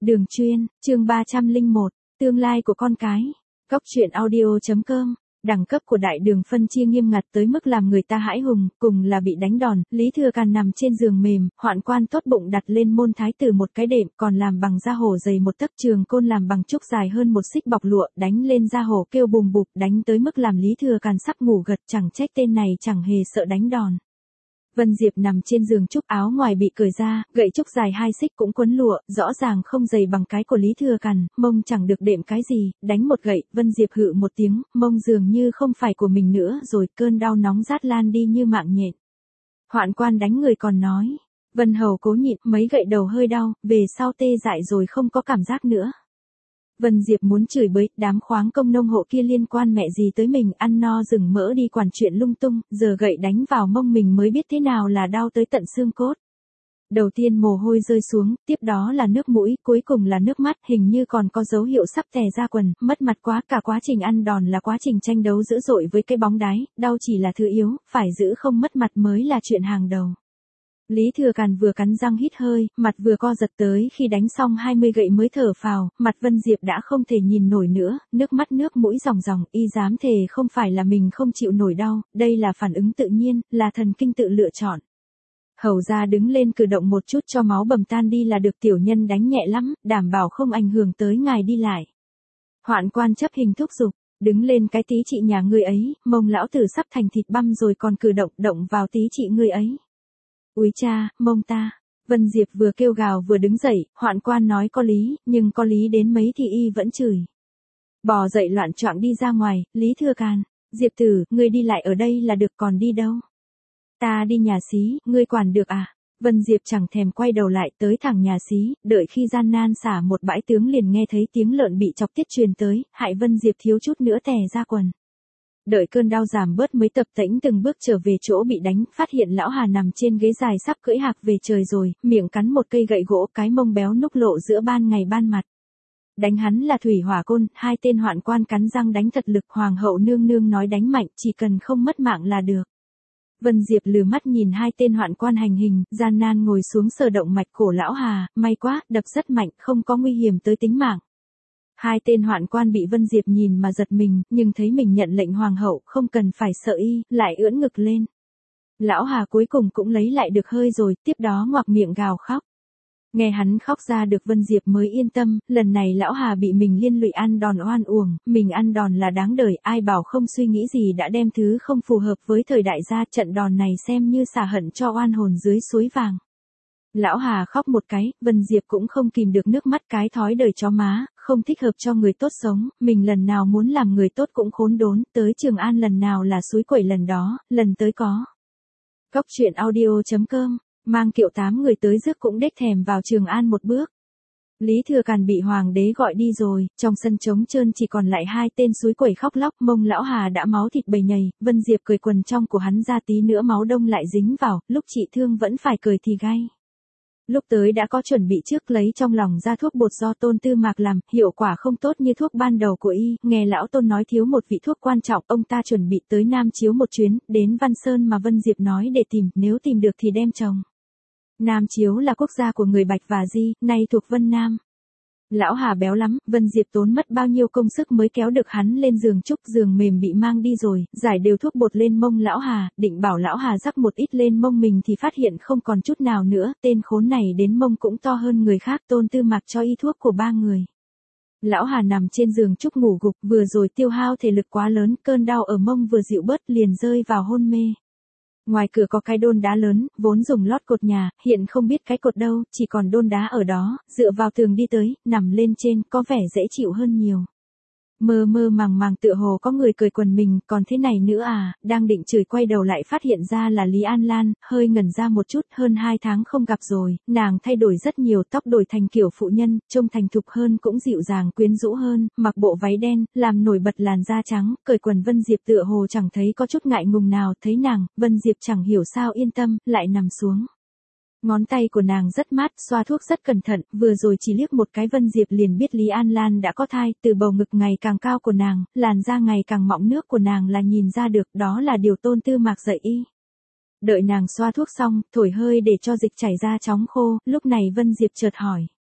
Đường chuyên, chương 301, tương lai của con cái. Góc truyện audio.com. Đẳng cấp của đại đường phân chia nghiêm ngặt tới mức làm người ta hãi hùng, cùng là bị đánh đòn, Lý Thừa Càn nằm trên giường mềm, hoạn quan tốt bụng đặt lên môn thái tử một cái đệm, còn làm bằng da hổ dày một tấc, trường côn làm bằng trúc dài hơn một xích bọc lụa, đánh lên da hổ kêu bùm bụp, đánh tới mức làm Lý Thừa Càn sắp ngủ gật, chẳng trách tên này chẳng hề sợ đánh đòn. Vân Diệp nằm trên giường trúc, áo ngoài bị cởi ra, gậy trúc dài 2 xích cũng quấn lụa, rõ ràng không dày bằng cái của Lý Thừa Càn, mông chẳng được đệm cái gì, đánh một gậy, Vân Diệp hự một tiếng, mông dường như không phải của mình nữa rồi, cơn đau nóng rát lan đi như mạng nhện. Hoạn quan đánh người còn nói, Vân Hầu cố nhịn, mấy gậy đầu hơi đau, về sau tê dại rồi không có cảm giác nữa. Vân Diệp muốn chửi bới, đám khoáng công nông hộ kia liên quan mẹ gì tới mình, ăn no rừng mỡ đi quản chuyện lung tung, giờ gậy đánh vào mông mình mới biết thế nào là đau tới tận xương cốt. Đầu tiên mồ hôi rơi xuống, tiếp đó là nước mũi, cuối cùng là nước mắt, hình như còn có dấu hiệu sắp tè ra quần, mất mặt quá, cả quá trình ăn đòn là quá trình tranh đấu dữ dội với cái bóng đái, đau chỉ là thứ yếu, phải giữ không mất mặt mới là chuyện hàng đầu. Lý Thừa Càn vừa cắn răng hít hơi, mặt vừa co giật tới khi đánh xong 20 gậy mới thở phào, mặt Vân Diệp đã không thể nhìn nổi nữa, nước mắt nước mũi ròng ròng, y dám thề không phải là mình không chịu nổi đau, đây là phản ứng tự nhiên, là thần kinh tự lựa chọn. Hầu ra đứng lên cử động một chút cho máu bầm tan đi là được, tiểu nhân đánh nhẹ lắm, đảm bảo không ảnh hưởng tới ngài đi lại. Hoạn quan chấp hình thúc giục, đứng lên cái tí chị nhà ngươi ấy, mông lão tử sắp thành thịt băm rồi còn cử động vào tí chị ngươi ấy. Úi cha, mông ta. Vân Diệp vừa kêu gào vừa đứng dậy, hoạn quan nói có lý, nhưng có lý đến mấy thì y vẫn chửi. Bò dậy loạn choạng đi ra ngoài, Lý Thừa Càn, Diệp tử, ngươi đi lại ở đây là được, còn đi đâu? Ta đi nhà xí, ngươi quản được à? Vân Diệp chẳng thèm quay đầu lại, tới thẳng nhà xí, đợi khi gian nan xả một bãi tướng liền nghe thấy tiếng lợn bị chọc tiết truyền tới, hại Vân Diệp thiếu chút nữa tè ra quần. Đợi cơn đau giảm bớt mới tập tễnh từng bước trở về chỗ bị đánh, phát hiện lão Hà nằm trên ghế dài sắp cưỡi hạc về trời rồi, miệng cắn một cây gậy gỗ, cái mông béo núc lộ giữa ban ngày ban mặt. Đánh hắn là thủy hỏa côn, hai tên hoạn quan cắn răng đánh thật lực, hoàng hậu nương nương nói đánh mạnh, chỉ cần không mất mạng là được. Vân Diệp lừ mắt nhìn hai tên hoạn quan hành hình, gian nan ngồi xuống sờ động mạch cổ lão Hà, may quá, đập rất mạnh, không có nguy hiểm tới tính mạng. Hai tên hoạn quan bị Vân Diệp nhìn mà giật mình, nhưng thấy mình nhận lệnh hoàng hậu, không cần phải sợ y, lại ưỡn ngực lên. Lão Hà cuối cùng cũng lấy lại được hơi rồi, tiếp đó ngoạc miệng gào khóc. Nghe hắn khóc ra được Vân Diệp mới yên tâm, lần này lão Hà bị mình liên lụy ăn đòn oan uổng, mình ăn đòn là đáng đời, ai bảo không suy nghĩ gì đã đem thứ không phù hợp với thời đại ra, trận đòn này xem như xả hận cho oan hồn dưới suối vàng. Lão Hà khóc một cái, Vân Diệp cũng không kìm được nước mắt, cái thói đời chó má, không thích hợp cho người tốt sống, mình lần nào muốn làm người tốt cũng khốn đốn, tới Trường An lần nào là suối quẩy lần đó, lần tới có. Góc truyện audio.com, mang kiệu 8 người tới rước cũng đếch thèm vào Trường An một bước. Lý Thừa Càn bị hoàng đế gọi đi rồi, trong sân trống trơn chỉ còn lại hai tên suối quẩy khóc lóc, mông lão Hà đã máu thịt bầy nhầy, Vân Diệp cởi quần trong của hắn ra tí nữa máu đông lại dính vào, lúc trị thương vẫn phải cởi thì gay. Lúc tới đã có chuẩn bị trước, lấy trong lòng ra thuốc bột do Tôn Tư Mạc làm, hiệu quả không tốt như thuốc ban đầu của y, nghe lão Tôn nói thiếu một vị thuốc quan trọng, ông ta chuẩn bị tới Nam Chiếu một chuyến, đến Văn Sơn mà Vân Diệp nói để tìm, nếu tìm được thì đem chồng. Nam Chiếu là quốc gia của người Bạch và Di, nay thuộc Vân Nam. Lão Hà béo lắm, Vân Diệp tốn mất bao nhiêu công sức mới kéo được hắn lên giường trúc, giường mềm bị mang đi rồi, giải đều thuốc bột lên mông lão Hà, định bảo lão Hà rắc một ít lên mông mình thì phát hiện không còn chút nào nữa, tên khốn này đến mông cũng to hơn người khác, Tôn Tư Mạc cho y thuốc của 3 người. Lão Hà nằm trên giường trúc ngủ gục, vừa rồi tiêu hao thể lực quá lớn, cơn đau ở mông vừa dịu bớt liền rơi vào hôn mê. Ngoài cửa có cái đôn đá lớn, vốn dùng lót cột nhà, hiện không biết cái cột đâu, chỉ còn đôn đá ở đó, dựa vào tường đi tới, nằm lên trên, có vẻ dễ chịu hơn nhiều. Mơ mơ màng màng tựa hồ có người cởi quần mình, còn thế này nữa à, đang định chửi quay đầu lại phát hiện ra là Lý An Lan, hơi ngẩn ra một chút, hơn 2 tháng không gặp rồi, nàng thay đổi rất nhiều, tóc đổi thành kiểu phụ nhân, trông thành thục hơn cũng dịu dàng quyến rũ hơn, mặc bộ váy đen, làm nổi bật làn da trắng, cởi quần Vân Diệp tựa hồ chẳng thấy có chút ngại ngùng nào, thấy nàng, Vân Diệp chẳng hiểu sao yên tâm, lại nằm xuống. Ngón tay của nàng rất mát, xoa thuốc rất cẩn thận, vừa rồi chỉ liếc một cái Vân Diệp liền biết Lý An Lan đã có thai, từ bầu ngực ngày càng cao của nàng, làn da ngày càng mọng nước của nàng là nhìn ra được, đó là điều Tôn Tư Mạc dạy y. Đợi nàng xoa thuốc xong, thổi hơi để cho dịch chảy ra chóng khô, lúc này Vân Diệp chợt hỏi.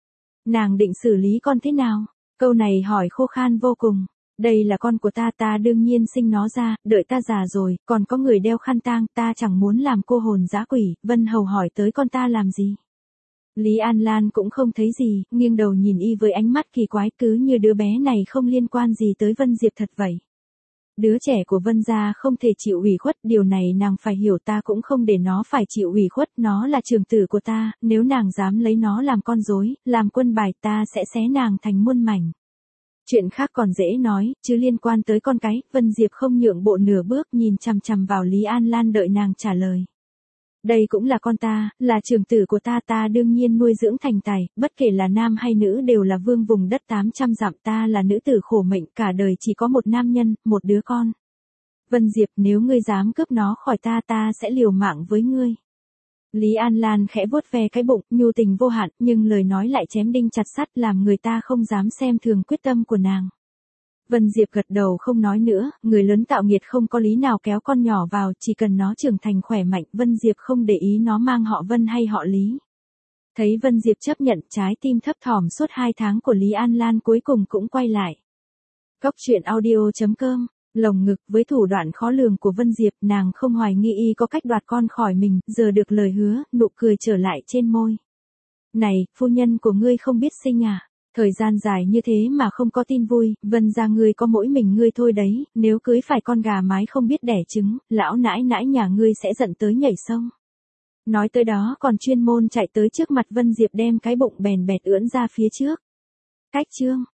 Nàng định xử lý con thế nào? Câu này hỏi khô khan vô cùng. Đây là con của ta đương nhiên sinh nó ra, đợi ta già rồi, còn có người đeo khăn tang, ta chẳng muốn làm cô hồn dã quỷ. Vân Hầu hỏi tới con ta làm gì? Lý An Lan cũng không thấy gì, nghiêng đầu nhìn y với ánh mắt kỳ quái, cứ như đứa bé này không liên quan gì tới Vân Diệp thật vậy. Đứa trẻ của Vân gia không thể chịu ủy khuất, điều này nàng phải hiểu, ta cũng không để nó phải chịu ủy khuất, nó là trưởng tử của ta, nếu nàng dám lấy nó làm con rối, làm quân bài, ta sẽ xé nàng thành muôn mảnh. Chuyện khác còn dễ nói, chứ liên quan tới con cái, Vân Diệp không nhượng bộ nửa bước, nhìn chằm chằm vào Lý An Lan đợi nàng trả lời. Đây cũng là con ta, là trưởng tử của ta đương nhiên nuôi dưỡng thành tài, bất kể là nam hay nữ đều là vương vùng đất 800 dặm, ta là nữ tử khổ mệnh, cả đời chỉ có một nam nhân, một đứa con. Vân Diệp, nếu ngươi dám cướp nó khỏi ta sẽ liều mạng với ngươi. Lý An Lan khẽ vuốt ve cái bụng, nhu tình vô hạn, nhưng lời nói lại chém đinh chặt sắt, làm người ta không dám xem thường quyết tâm của nàng. Vân Diệp gật đầu không nói nữa, người lớn tạo nghiệt không có lý nào kéo con nhỏ vào, chỉ cần nó trưởng thành khỏe mạnh, Vân Diệp không để ý nó mang họ Vân hay họ Lý. Thấy Vân Diệp chấp nhận, trái tim thấp thỏm suốt 2 tháng của Lý An Lan cuối cùng cũng quay lại. Cóc truyện audio.com, lồng ngực với thủ đoạn khó lường của Vân Diệp, nàng không hoài nghi y có cách đoạt con khỏi mình, giờ được lời hứa, nụ cười trở lại trên môi. Này, phu nhân của ngươi không biết sinh à? Thời gian dài như thế mà không có tin vui, Vân gia ngươi có mỗi mình ngươi thôi đấy, nếu cưới phải con gà mái không biết đẻ trứng, lão nãi nãi nhà ngươi sẽ giận tới nhảy sông. Nói tới đó còn chuyên môn chạy tới trước mặt Vân Diệp đem cái bụng bèn bẹt ưỡn ra phía trước. Cách chương.